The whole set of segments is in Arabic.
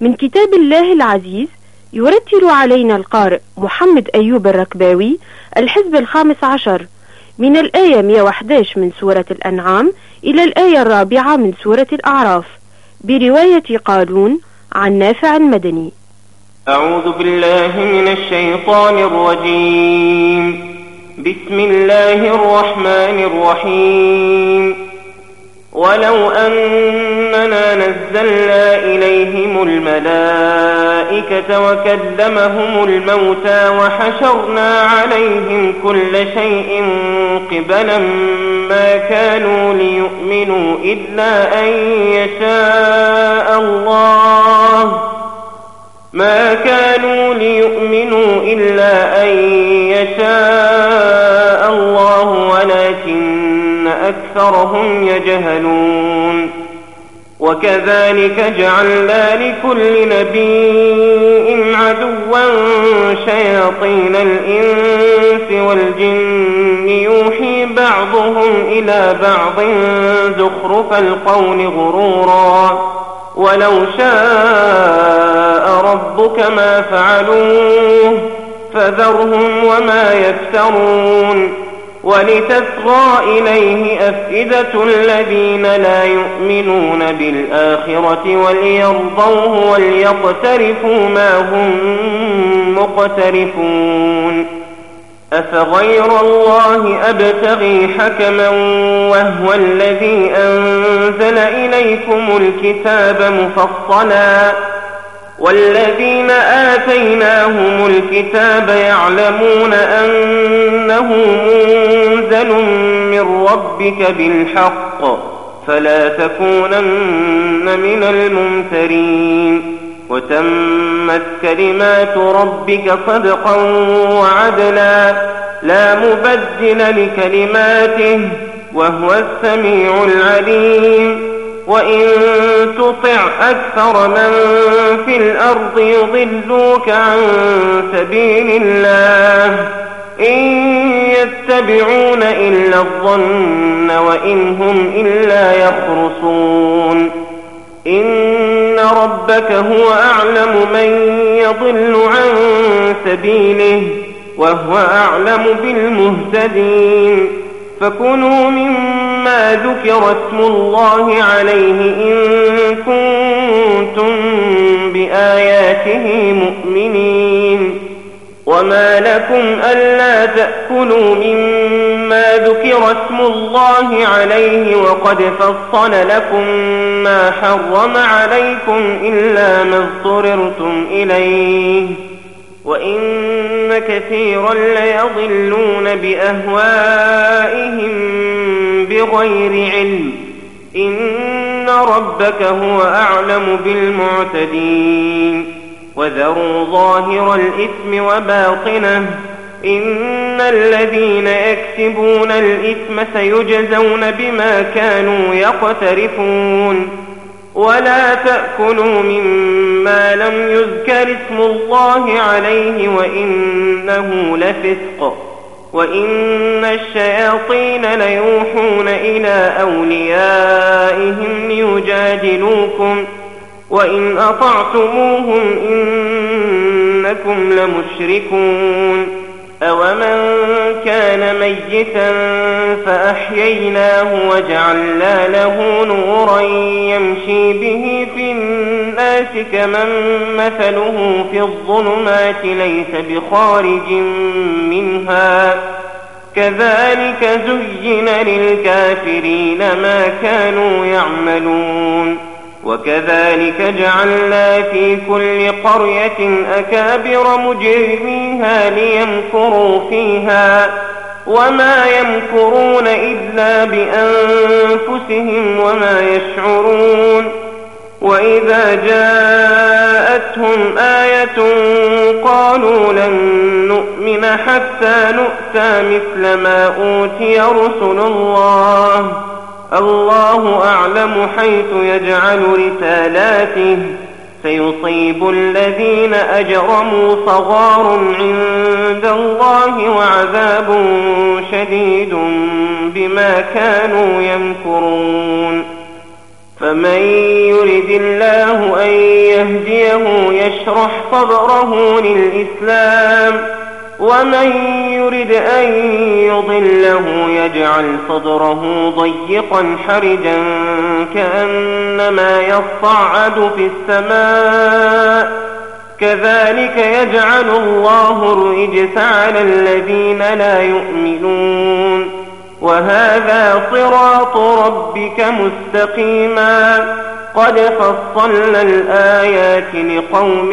من كتاب الله العزيز. يرتل علينا القارئ محمد أيوب الركباوي الحزب 15 من الآية 111 من سورة الأنعام إلى الآية 4 من سورة الأعراف، برواية قالون عن نافع المدني. أعوذ بالله من الشيطان الرجيم. بسم الله الرحمن الرحيم. ولو أننا نزلنا إليهم الملائكة وكلمهم الموتى وحشرنا عليهم كل شيء قبلا ما كانوا ليؤمنوا إلا أن يشاء الله ولكن أكثرهم يجهلون. وكذلك جعلنا لكل نبي عدوا شياطين الإنس والجن يوحي بعضهم إلى بعض زخرف القول غرورا، ولو شاء ربك ما فعلوه فذرهم وما يفترون. ولتصغى إليه أفئدة الذين لا يؤمنون بالآخرة وليرضوه وليقترفوا ما هم مقترفون. أفغير الله أبتغي حكما وهو الذي أنزل إليكم الكتاب مفصلا، والذين آتيناهم الكتاب يعلمون أنه منزل من ربك بالحق، فلا تكونن من الممترين. وتمت كلمات ربك صدقا وعدلا لا مبدل لكلماته وهو السميع العليم. وإن تطع أكثر من في الأرض يضلوك عن سبيل الله إن يتبعون إلا الظن وإن هم إلا يخرصون. إن ربك هو أعلم من يضل عن سبيله وهو أعلم بالمهتدين. فكلوا مما ذكر اسم الله عليه إن كنتم بآياته مؤمنين. وما لكم ألا تأكلوا مما ذكر اسم الله عليه وقد فصل لكم ما حرم عليكم إلا ما اضطررتم إليه، وإن كثيرا ليضلون بأهوائهم بغير علم. إن ربك هو أعلم بالمعتدين. وذروا ظاهر الإثم وباطنه إن الذين يكسبون الإثم سيجزون بما كانوا يقترفون. ولا تأكلوا مما لم يذكر اسم الله عليه وإنه لفسق. وإن الشياطين ليوحون إلى أوليائهم ليجادلوكم وإن أطعتموهم إنكم لمشركون. أومن كان ميتا فأحييناه وجعلنا له نورا يمشي به في الناس كمن مثله في الظلمات ليس بخارج منها. كذلك زين للكافرين ما كانوا يعملون. وكذلك جعلنا في كل قرية أكابر مجرميها ليمكروا فيها وما يمكرون إلا بأنفسهم وما يشعرون. وإذا جاءتهم آية قالوا لن نؤمن حتى نؤتى مثل ما أوتي رسل الله، الله أعلم حيث يجعل رسالاته، سيصيب الذين أجرموا صغار عند الله وعذاب شديد بما كانوا يمكرون. فمن يرد الله أن يهديه يشرح صدره للإسلام ومن يرد أن يضله يجعل صدره ضيقا حرجا كأنما يصعد في السماء كذلك يجعل الله الرجس على الذين لا يؤمنون وهذا صراط ربك مستقيما قد فصلنا الآيات لقوم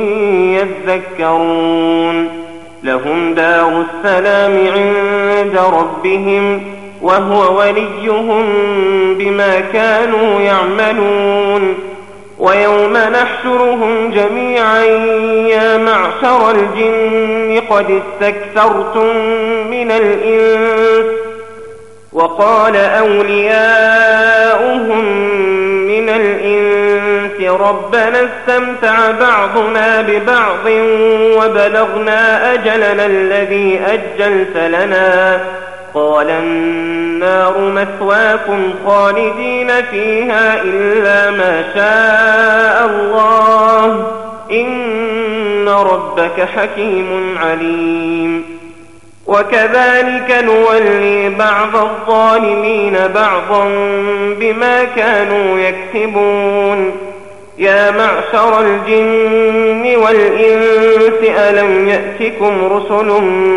يذكرون لهم دار السلام عند ربهم وهو وليهم بما كانوا يعملون ويوم نحشرهم جميعا يا معشر الجن قد استكثرتم من الإنس وقال أولياؤهم من الإنس ربنا استمتع بعضنا ببعض وبلغنا أجلنا الذي أجلت لنا قال النار مثواكم خالدين فيها إلا ما شاء الله إن ربك حكيم عليم وكذلك نولي بعض الظالمين بعضا بما كانوا يكسبون يا معشر الجن والإنس ألم يأتكم رسل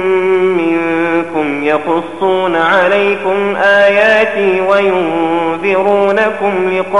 منكم يقصون عليكم آياتي وينذرونكم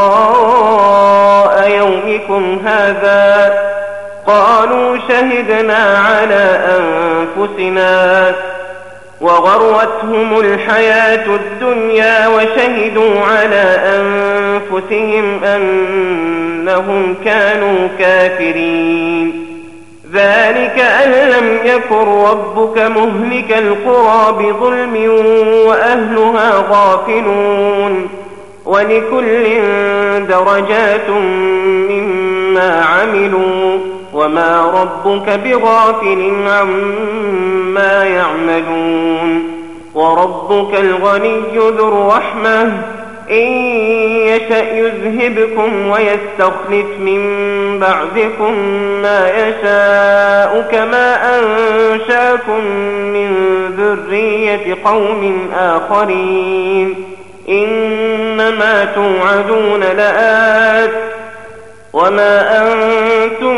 لقاء يومكم هذا قالوا شهدنا على أنفسنا وغرتهم الحياة الدنيا وشهدوا على أنفسهم أنهم كانوا كافرين ذلك أن لم يكن ربك مهلك القرى بظلم وأهلها غافلون ولكل درجات مما عملوا وما ربك بغافل عما يعملون وربك الغني ذو الرحمة إن يشأ يذهبكم ويستخلف من بعدكم ما يشاء كما أنشاكم من ذرية قوم آخرين إنما توعدون لآت وما أنتم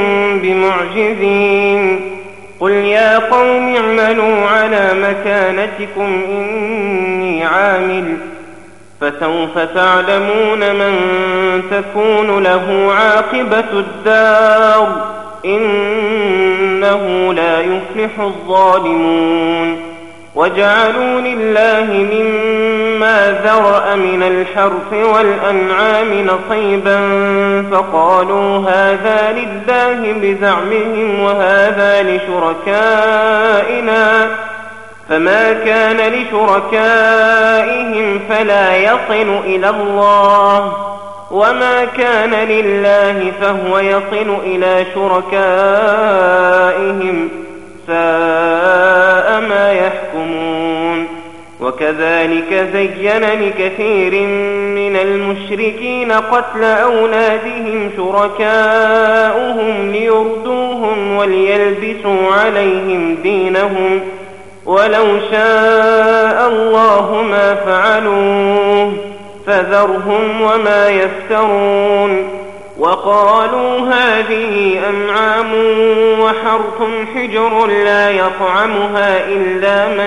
بمعجزين قل يا قوم اعملوا على مكانتكم إني عامل فسوف تعلمون من تكون له عاقبة الدار إنه لا يفلح الظالمون وجعلوا لله مما ذرأ من الحرث والأنعام نصيبا فقالوا هذا لله بزعمهم وهذا لشركائنا فما كان لشركائهم فلا يصل إلى الله وما كان لله فهو يصل إلى شركائهم ساء ما يحكمون وكذلك زين لكثير من المشركين قتل أولادهم شركاؤهم ليردوهم وليلبسوا عليهم دينهم ولو شاء الله ما فعلوه فذرهم وما يفترون وقالوا هذه أنعام وحرث حجر لا يطعمها إلا من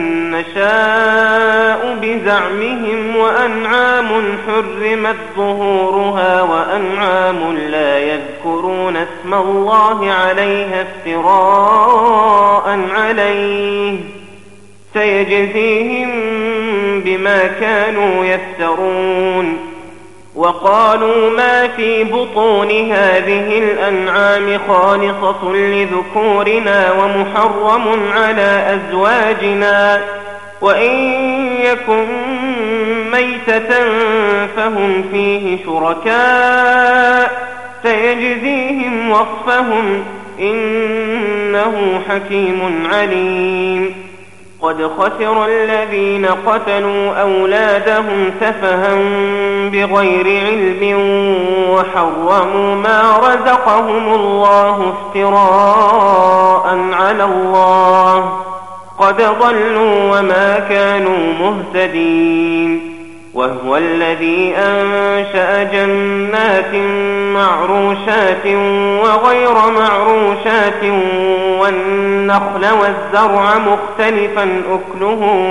نشاء بزعمهم وأنعام حرمت ظهورها وأنعام لا يذكرون اسم الله عليها افتراء عليه سيجزيهم بما كانوا يفترون وقالوا ما في بطون هذه الأنعام خالصة لذكورنا ومحرم على أزواجنا وإن يكن ميتة فهم فيه شركاء سيجزيهم وصفهم إنه حكيم عليم قد خسر الذين قتلوا أولادهم سفها بغير علم وحرموا ما رزقهم الله افتراء على الله قد ضلوا وما كانوا مهتدين. وهو الذي أنشأ جنات معروشات وغير معروشات والنخل والزرع مختلفا أكله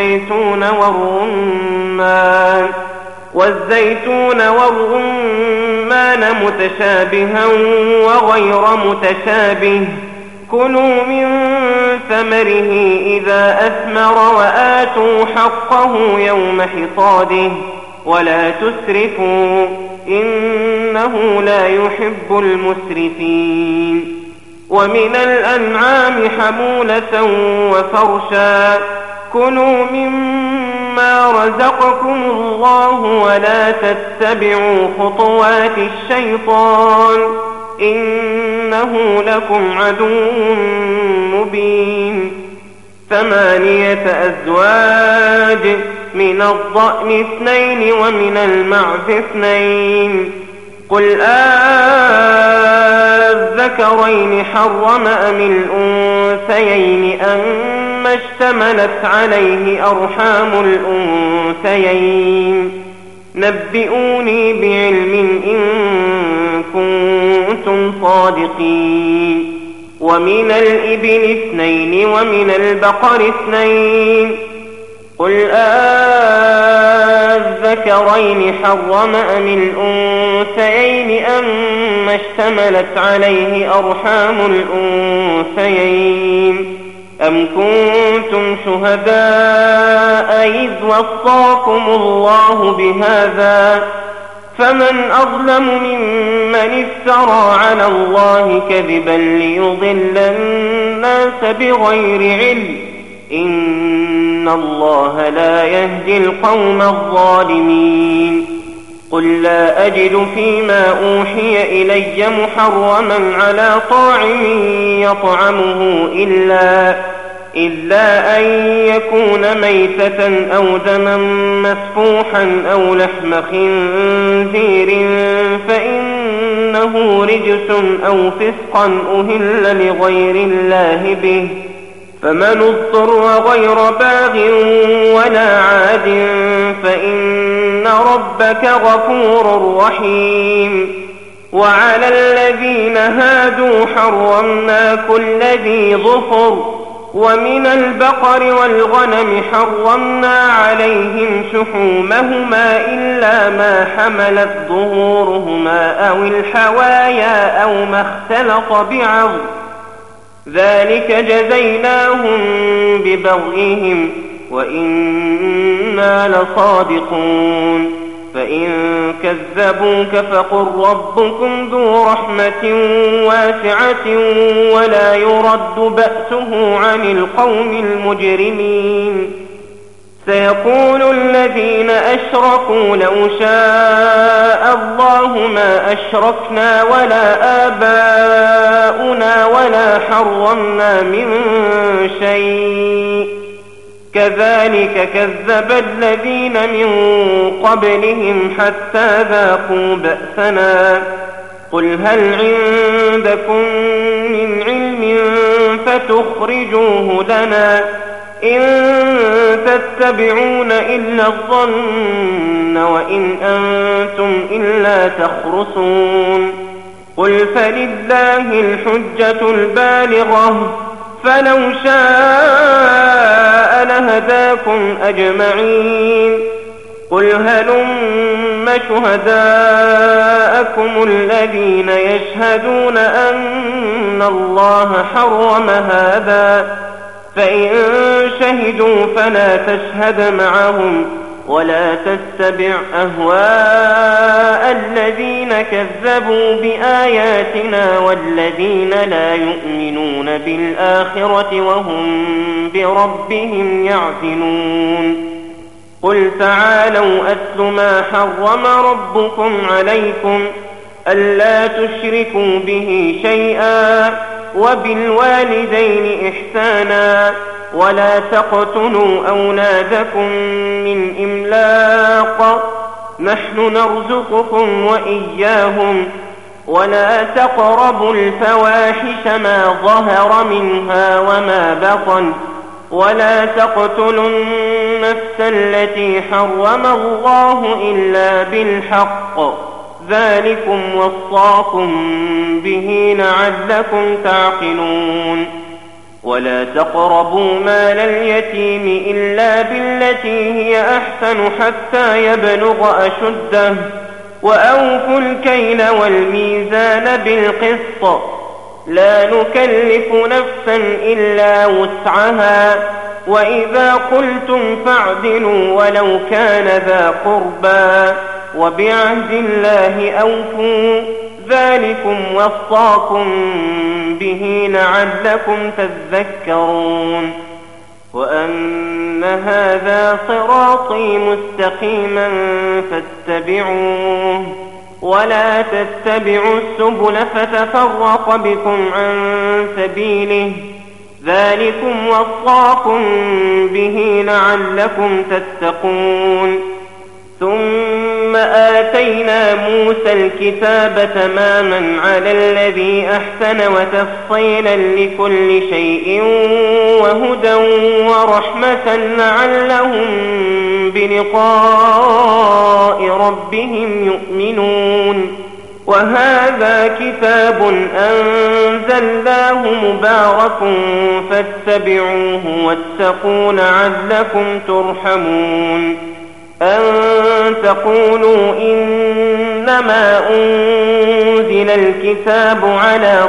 والزيتون والرمان متشابها وغير متشابه كلوا من ثمره إذا أثمر وآتوا حقه يوم حصاده ولا تسرفوا إنه لا يحب المسرفين. ومن الأنعام حمولة وفرشا كلوا مما رزقكم الله ولا تتبعوا خطوات الشيطان إنه لكم عدو مبين. 8 أزواج من الضأن 2 ومن المعز 2 قل الذكرين حرم أم الأنثيين أما اشتملت عليه أرحام الأنثيين نبئوني بعلم إن كنتم صادقين. ومن الإبل 2 ومن البقر 2 قل الذكرين حرم أم الأنثيين أما اشتملت عليه أرحام الأنثيين أم كنتم شهداء إذ وصاكم الله بهذا فمن أظلم ممن افترى على الله كذبا ليضل الناس بغير علم إن الله لا يهدي القوم الظالمين. قل لا أجد فيما أوحي إلي محرما على طاعم يطعمه إلا أن يكون ميتة أو دما مسفوحا أو لحم خنزير فإنه رجس أو فسقا أهل لغير الله به فمن اضطر غير باغ ولا عاد فإن ربك غفور رحيم. وعلى الذين هادوا حرمنا كل ذي ظفر ومن البقر والغنم حرمنا عليهم شحومهما إلا ما حملت ظهورهما أو الحوايا أو ما اختلط بعظم ذلك جزيناهم ببغيهم وإنا لصادقون. فإن كذبوك فقل ربكم ذو رحمة واسعة ولا يرد بأسه عن القوم المجرمين. سيقول الذين أشركوا لو شاء الله ما أشركنا ولا آباؤنا ولا حرمنا من شيء كذلك كذب الذين من قبلهم حتى ذاقوا بأسنا. قل هل عندكم من علم فتخرجوه لنا إن تتبعون إلا الظن وإن أنتم إلا تخرصون. قل فلله الحجة البالغة فلو شاء لهداكم أجمعين. قل هلم شهداءكم الذين يشهدون أن الله حرم هذا فإن شهدوا فلا تشهد معهم ولا تتبع أهواء الذين كذبوا بآياتنا والذين لا يؤمنون بالآخرة وهم بربهم يعدلون. قل تعالوا أتل ما حرم ربكم عليكم ألا تشركوا به شيئا وبالوالدين إحسانا ولا تقتلوا أولادكم من إملاق نحن نرزقكم وإياهم ولا تقربوا الفواحش ما ظهر منها وما بطن ولا تقتلوا النفس التي حرم الله إلا بالحق ذلكم وصاكم به لعلكم تعقلون ولا تقربوا مال اليتيم إلا بالتي هي أحسن حتى يبلغ أشده وأوفوا الكيل والميزان بالقسط لا نكلف نفسا إلا وسعها وإذا قلتم فاعدلوا ولو كان ذا قربى وبعهد الله أوفوا ذلكم وصاكم به لعلكم تذكرون وأن هذا صراطي مستقيما فاتبعوه ولا تتبعوا السبل فتفرق بكم عن سبيله ذلكم وصاكم به لعلكم تتقون ثم آتينا موسى الكتاب تماما على الذي أحسن وتفصيلا لكل شيء وهدى ورحمة لعلهم بلقاء ربهم يؤمنون وهذا كتاب أنزلناه مبارك فاتبعوه واتقوا لعلكم ترحمون أن تقولوا إنما أنزل الكتاب على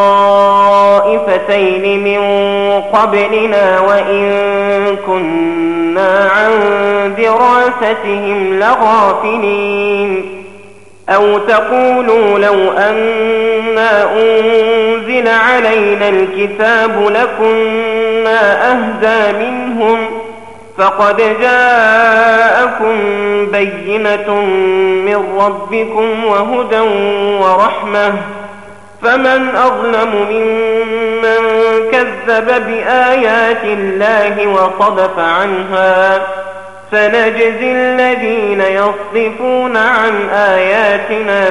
طائفتين من قبلنا وإن كنا عن دراستهم لغافلين أو تقولوا لو أنا أنزل علينا الكتاب لكنا أهدى منهم فقد جاءكم بينة من ربكم وهدى ورحمة فمن أظلم ممن كذب بآيات الله وصدف عنها سنجزي الذين يصدفون عن آياتنا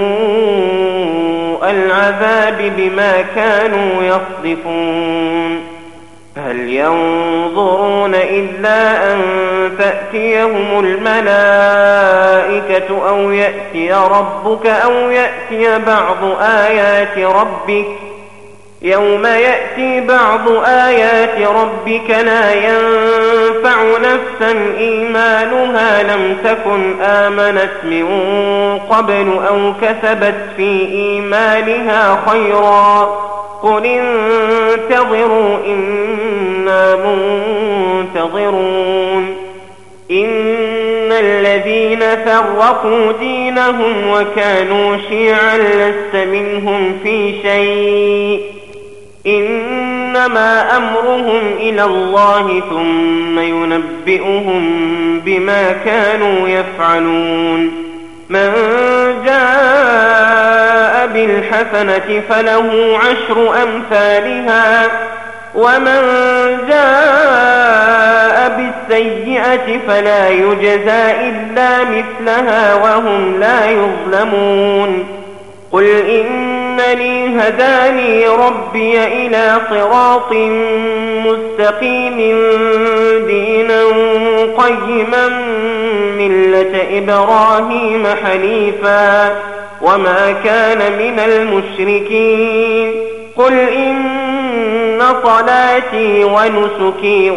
سوء العذاب بما كانوا يصدفون هل ينظرون إلا أن تأتيهم الملائكة أو يأتي ربك أو يأتي بعض آيات ربك يوم يأتي بعض آيات ربك لا ينفع نفسا إيمانها لم تكن آمنت من قبل أو كسبت في إيمانها خيرا قل انتظروا إنا منتظرون إن الذين فرقوا دينهم وكانوا شيعا لست منهم في شيء إنما أمرهم إلى الله ثم ينبئهم بما كانوا يفعلون من جاء بالحسنة فله 10 أمثالها ومن جاء بالسيئة فلا يجزى إلا مثلها وهم لا يظلمون قل إنني هداني ربي إلى صراط مستقيم دينا قيما ملة إبراهيم حنيفا وما كان من المشركين قل إن صلاتي ونسكي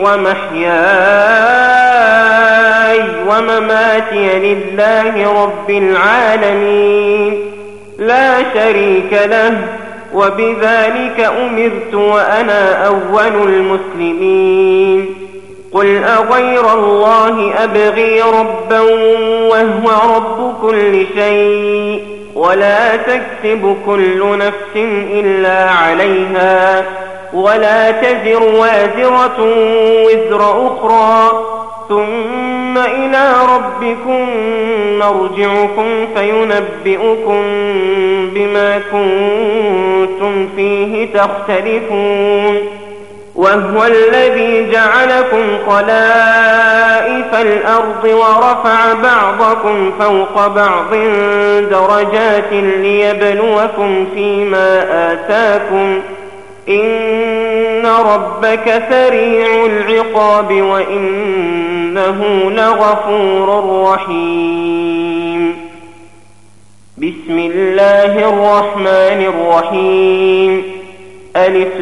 ومحياي ومماتي لله رب العالمين لا شريك له وبذلك أمرت وأنا أول المسلمين قل أغير الله أبغي ربا وهو رب كل شيء ولا تكسب كل نفس إلا عليها ولا تزر وازرة وزر أخرى ثم إلى ربكم مرجعكم فينبئكم بما كنتم فيه تختلفون وهو الذي جعلكم خلائف الأرض ورفع بعضكم فوق بعض درجات ليبلوكم فيما آتاكم إن ربك سريع العقاب وإنه لغفور رحيم. بسم الله الرحمن الرحيم. ألف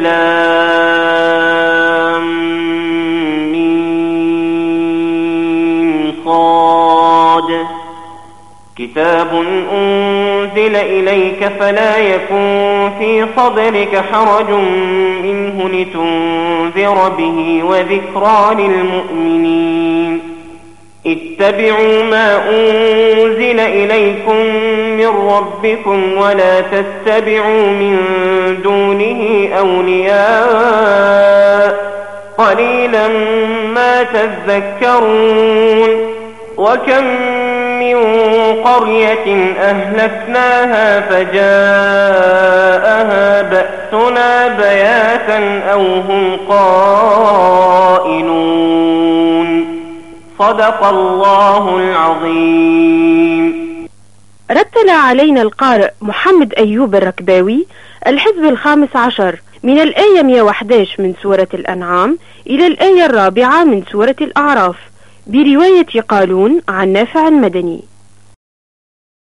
لام ميم صاد. كتاب أنزل إليك فلا يكن في صدرك حرج منه لتنذر به وذكرى للمؤمنين. اتبعوا ما أنزل إليكم من ربكم ولا تتبعوا من دونه أولياء قليلا ما تذكرون. وكم من قرية أهلكناها فجاءها بأسنا بياتا أو هم قائلون. صدق الله العظيم. رتل علينا القارئ محمد أيوب الركباوي الحزب الخامس عشر من الآية 111 من سورة الأنعام إلى الآية 4 من سورة الأعراف برواية قالون عن نافع المدني.